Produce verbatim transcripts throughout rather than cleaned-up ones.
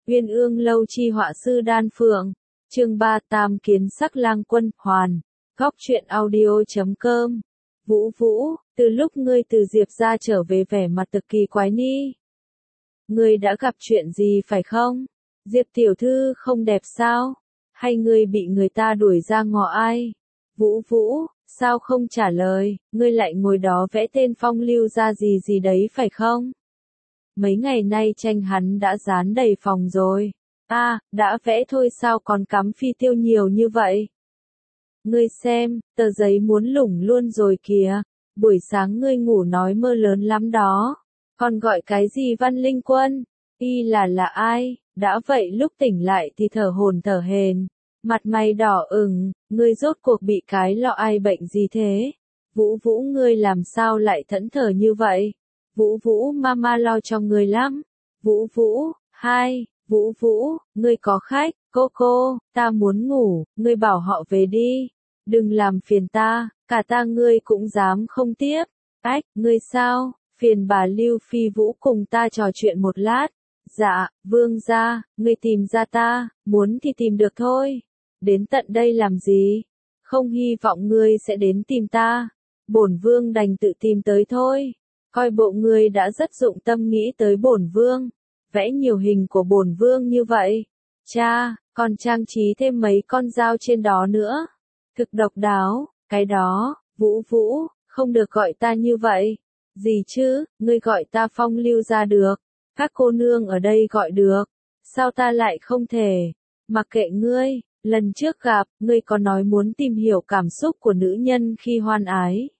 Uyên ương lâu chi họa sư đan phượng. Chương ba Tam kiến sắc lang quân, hoàn. Góc truyện audio chấm com. Vũ Vũ, từ lúc ngươi từ Diệp ra trở về vẻ mặt cực kỳ quái ni. Ngươi đã gặp chuyện gì phải không? Diệp tiểu thư không đẹp sao? Hay ngươi bị người ta đuổi ra ngõ ai? Vũ Vũ, sao không trả lời, ngươi lại ngồi đó vẽ tên phong lưu ra gì gì đấy phải không? Mấy ngày nay tranh hắn đã dán đầy phòng rồi. A, à, đã vẽ thôi sao còn cắm phi tiêu nhiều như vậy? Ngươi xem, tờ giấy muốn lủng luôn rồi kìa. Buổi sáng ngươi ngủ nói mơ lớn lắm đó. Còn gọi cái gì Văn Linh Quân? Y là là ai? Đã vậy lúc tỉnh lại thì thở hổn thở hển, mặt mày đỏ ửng, ngươi rốt cuộc bị cái lọ ai bệnh gì thế? Vũ Vũ ngươi làm sao lại thẫn thờ như vậy? Vũ Vũ mama lo cho ngươi lắm. Vũ Vũ, hai, Vũ Vũ, ngươi có khách, cô cô, ta muốn ngủ, ngươi bảo họ về đi. Đừng làm phiền ta, cả ta ngươi cũng dám không tiếp. Ách, ngươi sao, phiền bà Lưu Phi Vũ cùng ta trò chuyện một lát. Dạ, vương gia, ngươi tìm ra ta, muốn thì tìm được thôi. Đến tận đây làm gì? Không hy vọng ngươi sẽ đến tìm ta. Bổn vương đành tự tìm tới thôi. Coi bộ ngươi đã rất dụng tâm nghĩ tới bổn vương. Vẽ nhiều hình của bổn vương như vậy. Cha, còn trang trí thêm mấy con dao trên đó nữa. Thực độc đáo, cái đó, Vũ Vũ, không được gọi ta như vậy. Gì chứ, ngươi gọi ta phong lưu ra được. Các cô nương ở đây gọi được. Sao ta lại không thể? Mặc kệ ngươi, lần trước gặp, ngươi có nói muốn tìm hiểu cảm xúc của nữ nhân khi hoan ái.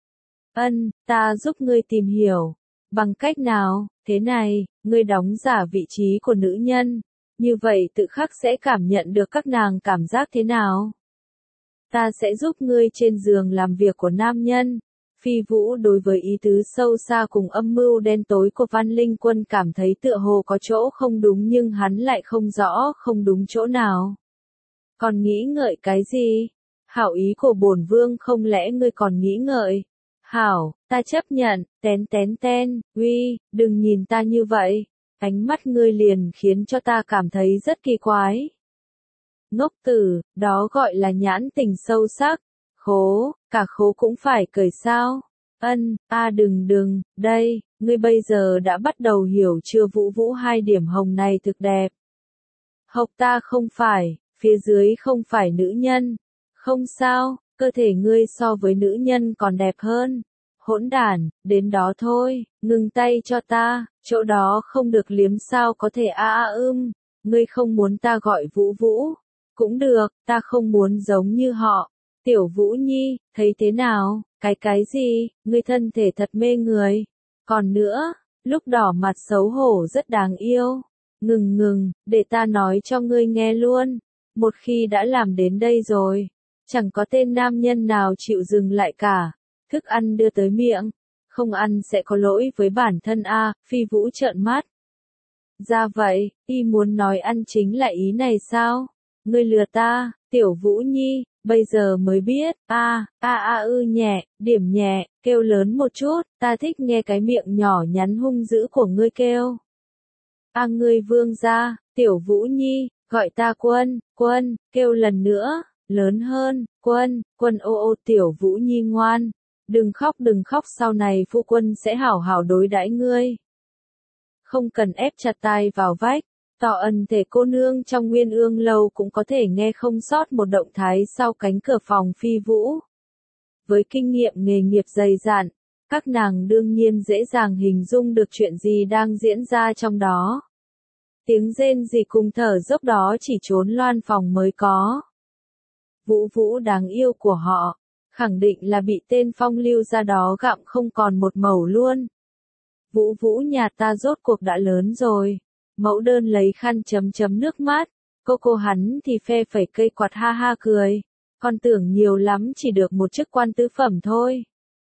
Ân, ta giúp ngươi tìm hiểu. Bằng cách nào? Thế này, ngươi đóng giả vị trí của nữ nhân. Như vậy tự khắc sẽ cảm nhận được các nàng cảm giác thế nào. Ta sẽ giúp ngươi trên giường làm việc của nam nhân. Phi Vũ đối với ý tứ sâu xa cùng âm mưu đen tối của Văn Linh Quân cảm thấy tựa hồ có chỗ không đúng nhưng hắn lại không rõ không đúng chỗ nào. Còn nghĩ ngợi cái gì? Hảo ý của bổn vương không lẽ ngươi còn nghĩ ngợi? Hảo, ta chấp nhận, tén tén ten, uy, đừng nhìn ta như vậy. Ánh mắt ngươi liền khiến cho ta cảm thấy rất kỳ quái. Ngốc tử, đó gọi là nhãn tình sâu sắc. Khố, cả khố cũng phải cười sao? Ân, a à đừng đừng, đây, ngươi bây giờ đã bắt đầu hiểu chưa Vũ Vũ hai điểm hồng này thực đẹp. Hộc ta không phải, phía dưới không phải nữ nhân. Không sao, cơ thể ngươi so với nữ nhân còn đẹp hơn. Hỗn đản, đến đó thôi, ngừng tay cho ta, chỗ đó không được liếm sao có thể a a ưm. Ngươi không muốn ta gọi Vũ Vũ? Cũng được, ta không muốn giống như họ. Tiểu Vũ Nhi, thấy thế nào, cái cái gì, ngươi thân thể thật mê người. Còn nữa, lúc đỏ mặt xấu hổ rất đáng yêu. Ngừng ngừng, để ta nói cho ngươi nghe luôn. Một khi đã làm đến đây rồi, chẳng có tên nam nhân nào chịu dừng lại cả. Thức ăn đưa tới miệng, không ăn sẽ có lỗi với bản thân a. À, Phi Vũ trợn mắt. Ra vậy, y muốn nói ăn chính là ý này sao? Ngươi lừa ta, Tiểu Vũ Nhi. Bây giờ mới biết, a, a a ư nhẹ, điểm nhẹ, kêu lớn một chút, ta thích nghe cái miệng nhỏ nhắn hung dữ của ngươi kêu. A ngươi vương gia, Tiểu Vũ Nhi, gọi ta quân, quân, kêu lần nữa, lớn hơn, quân, quân ô ô Tiểu Vũ Nhi ngoan, đừng khóc đừng khóc sau này phu quân sẽ hảo hảo đối đãi ngươi. Không cần ép chặt tai vào vách. Tỏ ẩn thể cô nương trong Nguyên Ương lâu cũng có thể nghe không sót một động thái sau cánh cửa phòng Phi Vũ. Với kinh nghiệm nghề nghiệp dày dặn, các nàng đương nhiên dễ dàng hình dung được chuyện gì đang diễn ra trong đó. Tiếng rên rỉ cùng thở dốc đó chỉ trốn loan phòng mới có. Vũ Vũ đáng yêu của họ, khẳng định là bị tên phong lưu ra đó gặm không còn một mẩu luôn. Vũ Vũ nhà ta rốt cuộc đã lớn rồi. Mẫu đơn lấy khăn chấm chấm nước mắt, cô cô hắn thì phe phẩy cây quạt ha ha cười, con tưởng nhiều lắm chỉ được một chức quan tứ phẩm thôi.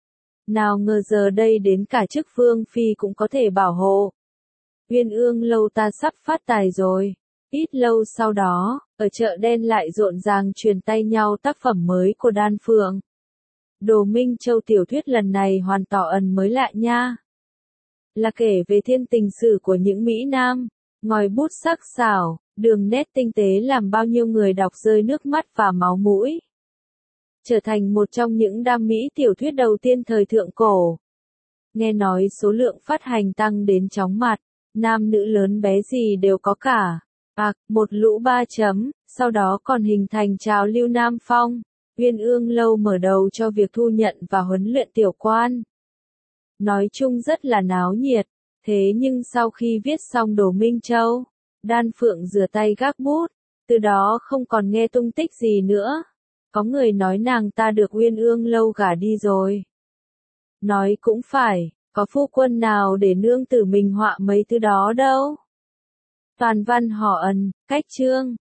Nào ngờ giờ đây đến cả chức vương phi cũng có thể bảo hộ. Uyên ương lâu ta sắp phát tài rồi. Ít lâu sau đó, ở chợ đen lại rộn ràng truyền tay nhau tác phẩm mới của Đan Phượng. Đồ Minh Châu tiểu thuyết lần này hoàn tỏ ẩn mới lạ nha. Là kể về thiên tình sử của những Mỹ Nam. Ngòi bút sắc sảo, đường nét tinh tế làm bao nhiêu người đọc rơi nước mắt và máu mũi. Trở thành một trong những đam mỹ tiểu thuyết đầu tiên thời thượng cổ. Nghe nói số lượng phát hành tăng đến chóng mặt, nam nữ lớn bé gì đều có cả. À, một lũ ba chấm, sau đó còn hình thành trào lưu Nam Phong. Uyên Ương Lâu mở đầu cho việc thu nhận và huấn luyện tiểu quan. Nói chung rất là náo nhiệt, thế nhưng sau khi viết xong Đồ Minh Châu, Đan Phượng rửa tay gác bút, từ đó không còn nghe tung tích gì nữa. Có người nói nàng ta được Uyên Ương Lâu gả đi rồi. Nói cũng phải, có phu quân nào để nương tử mình họa mấy thứ đó đâu. Toàn văn họ Ân, cách chương.